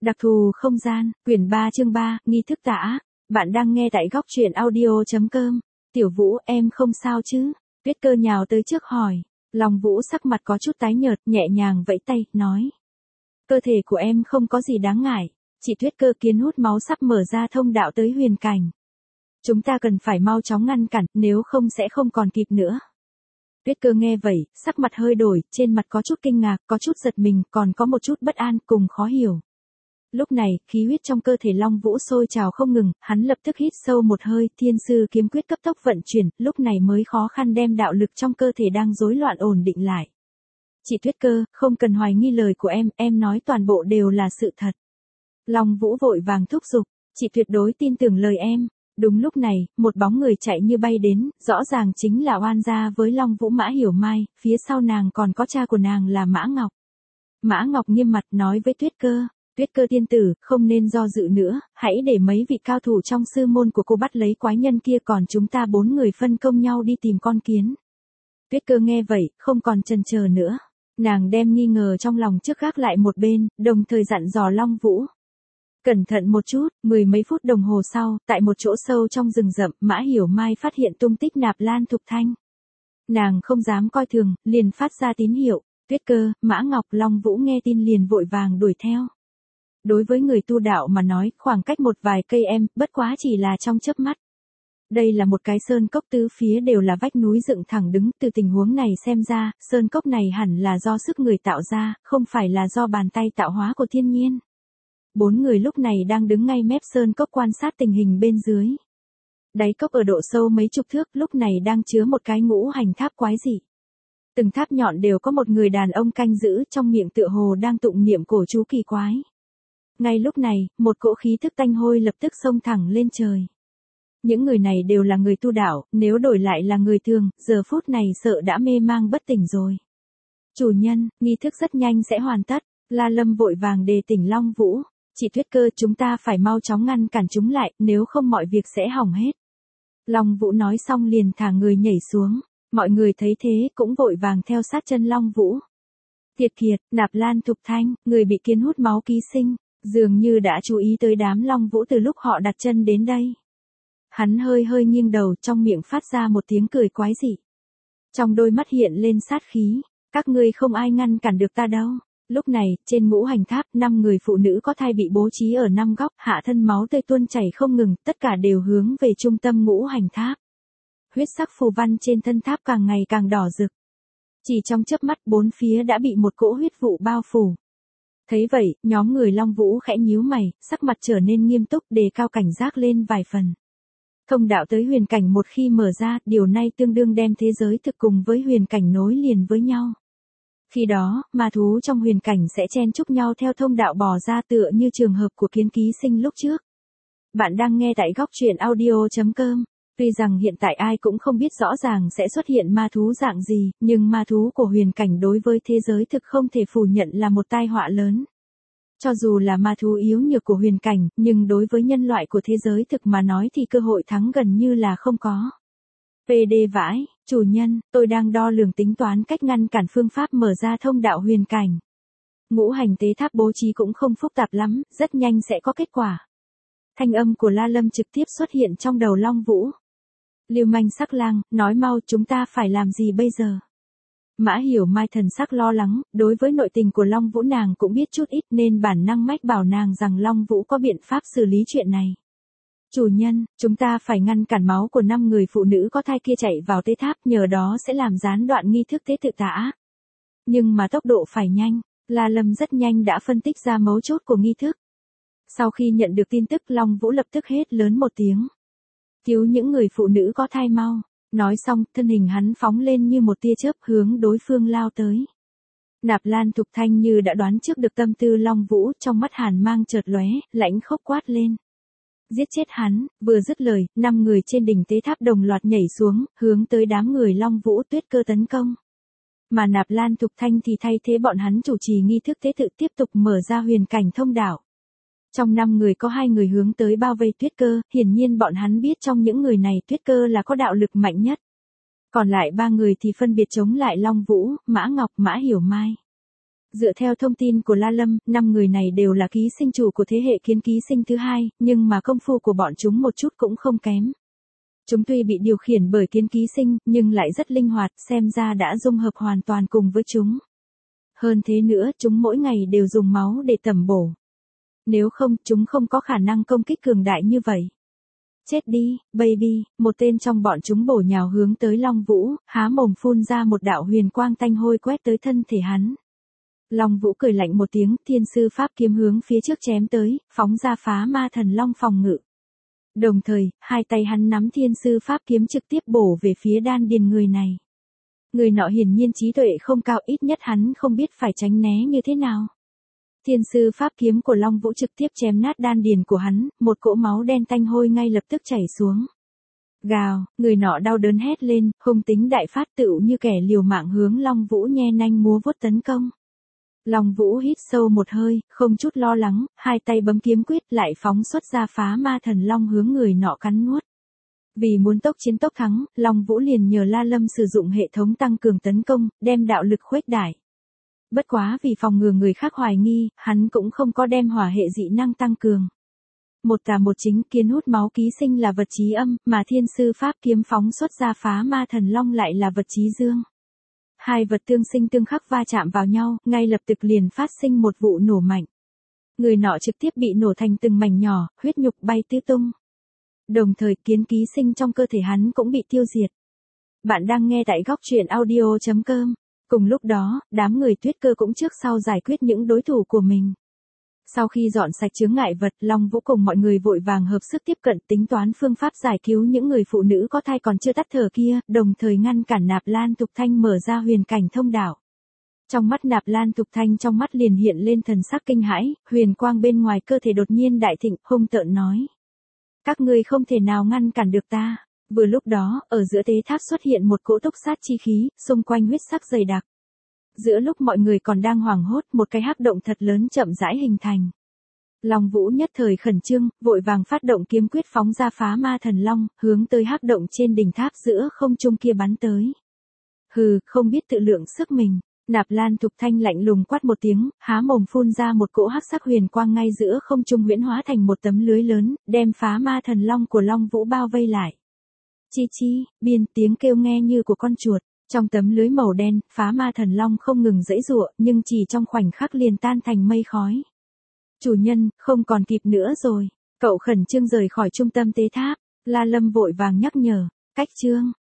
Đặc thù không gian, quyển 3 chương 3, nghi thức tả. Bạn đang nghe tại góc truyện audio.com. Tiểu Vũ, em không sao chứ? Tuyết Cơ nhào tới trước hỏi. Long Vũ sắc mặt có chút tái nhợt, nhẹ nhàng vẫy tay, nói. Cơ thể của em không có gì đáng ngại. Chị Tuyết Cơ kiến hút máu sắp mở ra thông đạo tới huyền cảnh. Chúng ta cần phải mau chóng ngăn cản, nếu không sẽ không còn kịp nữa. Tuyết Cơ nghe vậy, sắc mặt hơi đổi, trên mặt có chút kinh ngạc, có chút giật mình, còn có một chút bất an, cùng khó hiểu. Lúc này, khí huyết trong cơ thể Long Vũ sôi trào không ngừng, hắn lập tức hít sâu một hơi, thiên sư kiếm quyết cấp tốc vận chuyển, lúc này mới khó khăn đem đạo lực trong cơ thể đang rối loạn ổn định lại. Chị Tuyết Cơ, không cần hoài nghi lời của em nói toàn bộ đều là sự thật. Long Vũ vội vàng thúc giục, chị tuyệt đối tin tưởng lời em. Đúng lúc này, một bóng người chạy như bay đến, rõ ràng chính là oan gia với Long Vũ Mã Hiểu Mai, phía sau nàng còn có cha của nàng là Mã Ngọc. Mã Ngọc nghiêm mặt nói với Tuyết Cơ. Tuyết Cơ tiên tử, không nên do dự nữa, hãy để mấy vị cao thủ trong sư môn của cô bắt lấy quái nhân kia, còn chúng ta 4 người phân công nhau đi tìm con kiến. Tuyết Cơ nghe vậy, không còn chần chờ nữa. Nàng đem nghi ngờ trong lòng trước gác lại một bên, đồng thời dặn dò Long Vũ. Cẩn thận một chút, 10 mấy phút đồng hồ sau, tại một chỗ sâu trong rừng rậm, Mã Hiểu Mai phát hiện tung tích Nạp Lan Thục Thanh. Nàng không dám coi thường, liền phát ra tín hiệu. Tuyết Cơ, Mã Ngọc, Long Vũ nghe tin liền vội vàng đuổi theo. Đối với người tu đạo mà nói, khoảng cách một vài cây bất quá chỉ là trong chớp mắt. Đây là một cái sơn cốc tứ phía đều là vách núi dựng thẳng đứng, từ tình huống này xem ra, sơn cốc này hẳn là do sức người tạo ra, không phải là do bàn tay tạo hóa của thiên nhiên. 4 người lúc này đang đứng ngay mép sơn cốc quan sát tình hình bên dưới. Đáy cốc ở độ sâu mấy chục thước lúc này đang chứa một cái ngũ hành tháp quái dị. Từng tháp nhọn đều có một người đàn ông canh giữ, trong miệng tựa hồ đang tụng niệm cổ chú kỳ quái. Ngay lúc này, một cỗ khí thức tanh hôi lập tức xông thẳng lên trời. Những người này đều là người tu đạo, nếu đổi lại là người thường, giờ phút này sợ đã mê mang bất tỉnh rồi. Chủ nhân, nghi thức rất nhanh sẽ hoàn tất. La Lâm vội vàng đề tỉnh Long Vũ. Chị Tuyết Cơ, chúng ta phải mau chóng ngăn cản chúng lại, nếu không mọi việc sẽ hỏng hết. Long Vũ nói xong liền thả người nhảy xuống. Mọi người thấy thế cũng vội vàng theo sát chân Long Vũ. Tiệt Kiệt, Nạp Lan Thục Thanh, người bị kiến hút máu ký sinh, dường như đã chú ý tới đám Long Vũ từ lúc họ đặt chân đến đây. Hắn hơi hơi nghiêng đầu, trong miệng phát ra một tiếng cười quái dị. Trong đôi mắt hiện lên sát khí, các ngươi không ai ngăn cản được ta đâu. Lúc này, trên ngũ hành tháp, 5 người phụ nữ có thai bị bố trí ở 5 góc, hạ thân máu tươi tuôn chảy không ngừng, tất cả đều hướng về trung tâm ngũ hành tháp. Huyết sắc phù văn trên thân tháp càng ngày càng đỏ rực. Chỉ trong chớp mắt 4 phía đã bị một cỗ huyết vụ bao phủ. Thấy vậy, nhóm người Long Vũ khẽ nhíu mày, sắc mặt trở nên nghiêm túc, đề cao cảnh giác lên vài phần. Thông đạo tới huyền cảnh một khi mở ra, điều này tương đương đem thế giới thực cùng với huyền cảnh nối liền với nhau. Khi đó, ma thú trong huyền cảnh sẽ chen chúc nhau theo thông đạo bò ra, tựa như trường hợp của Kiến Ký Sinh lúc trước. Bạn đang nghe tại góc truyện audio.com. Tuy rằng hiện tại ai cũng không biết rõ ràng sẽ xuất hiện ma thú dạng gì, nhưng ma thú của huyền cảnh đối với thế giới thực không thể phủ nhận là một tai họa lớn. Cho dù là ma thú yếu nhược của huyền cảnh, nhưng đối với nhân loại của thế giới thực mà nói thì cơ hội thắng gần như là không có. PD vãi, chủ nhân, tôi đang đo lường tính toán cách ngăn cản phương pháp mở ra thông đạo huyền cảnh. Ngũ hành tế tháp bố trí cũng không phức tạp lắm, rất nhanh sẽ có kết quả. Thanh âm của La Lâm trực tiếp xuất hiện trong đầu Long Vũ. Lưu manh sắc lang, nói mau, chúng ta phải làm gì bây giờ? Mã Hiểu Mai thần sắc lo lắng, đối với nội tình của Long Vũ nàng cũng biết chút ít nên bản năng mách bảo nàng rằng Long Vũ có biện pháp xử lý chuyện này. Chủ nhân, chúng ta phải ngăn cản máu của 5 người phụ nữ có thai kia chạy vào tế tháp, nhờ đó sẽ làm gián đoạn nghi thức tế tự tả. Nhưng mà tốc độ phải nhanh, La Lâm rất nhanh đã phân tích ra mấu chốt của nghi thức. Sau khi nhận được tin tức, Long Vũ lập tức hét lớn một tiếng. Cứu những người phụ nữ có thai mau. Nói xong, thân hình hắn phóng lên như một tia chớp hướng đối phương lao tới. Nạp Lan Thục Thanh như đã đoán trước được tâm tư Long Vũ, trong mắt hàn mang chợt lóe, lãnh khốc quát lên. Giết chết hắn, vừa dứt lời, 5 người trên đỉnh tế tháp đồng loạt nhảy xuống, hướng tới đám người Long Vũ Tuyết Cơ tấn công. Mà Nạp Lan Thục Thanh thì thay thế bọn hắn chủ trì nghi thức tế tự, tiếp tục mở ra huyền cảnh thông đạo. Trong 5 người có 2 người hướng tới bao vây Tuyết Cơ, hiển nhiên bọn hắn biết trong những người này Tuyết Cơ là có đạo lực mạnh nhất. Còn lại 3 người thì phân biệt chống lại Long Vũ, Mã Ngọc, Mã Hiểu Mai. Dựa theo thông tin của La Lâm, 5 người này đều là ký sinh chủ của thế hệ kiến ký sinh thứ hai, nhưng mà công phu của bọn chúng một chút cũng không kém. Chúng tuy bị điều khiển bởi kiến ký sinh, nhưng lại rất linh hoạt, xem ra đã dung hợp hoàn toàn cùng với chúng. Hơn thế nữa, chúng mỗi ngày đều dùng máu để tẩm bổ. Nếu không, chúng không có khả năng công kích cường đại như vậy. Chết đi, baby, một tên trong bọn chúng bổ nhào hướng tới Long Vũ, há mồm phun ra một đạo huyền quang tanh hôi quét tới thân thể hắn. Long Vũ cười lạnh một tiếng, thiên sư pháp kiếm hướng phía trước chém tới, phóng ra phá ma thần long phòng ngự. Đồng thời, hai tay hắn nắm thiên sư pháp kiếm trực tiếp bổ về phía đan điền người này. Người nọ hiển nhiên trí tuệ không cao, ít nhất hắn không biết phải tránh né như thế nào. Thiên sư pháp kiếm của Long Vũ trực tiếp chém nát đan điền của hắn, một cỗ máu đen tanh hôi ngay lập tức chảy xuống. Gào, người nọ đau đớn hét lên, hung tính đại phát tựu như kẻ liều mạng hướng Long Vũ nhe nanh múa vuốt tấn công. Long Vũ hít sâu một hơi, không chút lo lắng, hai tay bấm kiếm quyết lại phóng xuất ra phá ma thần long hướng người nọ cắn nuốt. Vì muốn tốc chiến tốc thắng, Long Vũ liền nhờ La Lâm sử dụng hệ thống tăng cường tấn công, đem đạo lực khuếch đại. Bất quá vì phòng ngừa người khác hoài nghi, hắn cũng không có đem hỏa hệ dị năng tăng cường. Một tà một chính kiến hút máu ký sinh là vật chí âm, mà thiên sư pháp kiếm phóng xuất ra phá ma thần long lại là vật chí dương. Hai vật tương sinh tương khắc va chạm vào nhau, ngay lập tức liền phát sinh một vụ nổ mạnh. Người nọ trực tiếp bị nổ thành từng mảnh nhỏ, huyết nhục bay tứ tung. Đồng thời kiến ký sinh trong cơ thể hắn cũng bị tiêu diệt. Bạn đang nghe tại góc truyện audio.com. Cùng lúc đó, đám người Tuyết Cơ cũng trước sau giải quyết những đối thủ của mình. Sau khi dọn sạch chướng ngại vật, Long Vũ cùng mọi người vội vàng hợp sức tiếp cận tính toán phương pháp giải cứu những người phụ nữ có thai còn chưa tắt thở kia, đồng thời ngăn cản Nạp Lan Tục Thanh mở ra huyền cảnh thông đạo. Trong mắt Nạp Lan Tục Thanh trong mắt liền hiện lên thần sắc kinh hãi, huyền quang bên ngoài cơ thể đột nhiên đại thịnh, hung tợn nói. Các ngươi không thể nào ngăn cản được ta. Vừa lúc đó, ở giữa tế tháp xuất hiện một cỗ túc sát chi khí, xung quanh huyết sắc dày đặc. Giữa lúc mọi người còn đang hoảng hốt, một cái hắc động thật lớn chậm rãi hình thành. Long Vũ nhất thời khẩn trương, vội vàng phát động kiếm quyết phóng ra phá ma thần long, hướng tới hắc động trên đỉnh tháp giữa không trung kia bắn tới. Hừ, không biết tự lượng sức mình. Nạp Lan Tục Thanh lạnh lùng quát một tiếng, há mồm phun ra một cỗ hắc sắc huyền quang ngay giữa không trung huyễn hóa thành một tấm lưới lớn, đem phá ma thần long của Long Vũ bao vây lại. Chi chi, biên tiếng kêu nghe như của con chuột. Trong tấm lưới màu đen, phá ma thần long không ngừng giãy giụa, nhưng chỉ trong khoảnh khắc liền tan thành mây khói. Chủ nhân, không còn kịp nữa rồi. Cậu khẩn trương rời khỏi trung tâm tế tháp. La Lâm vội vàng nhắc nhở. Cách chương.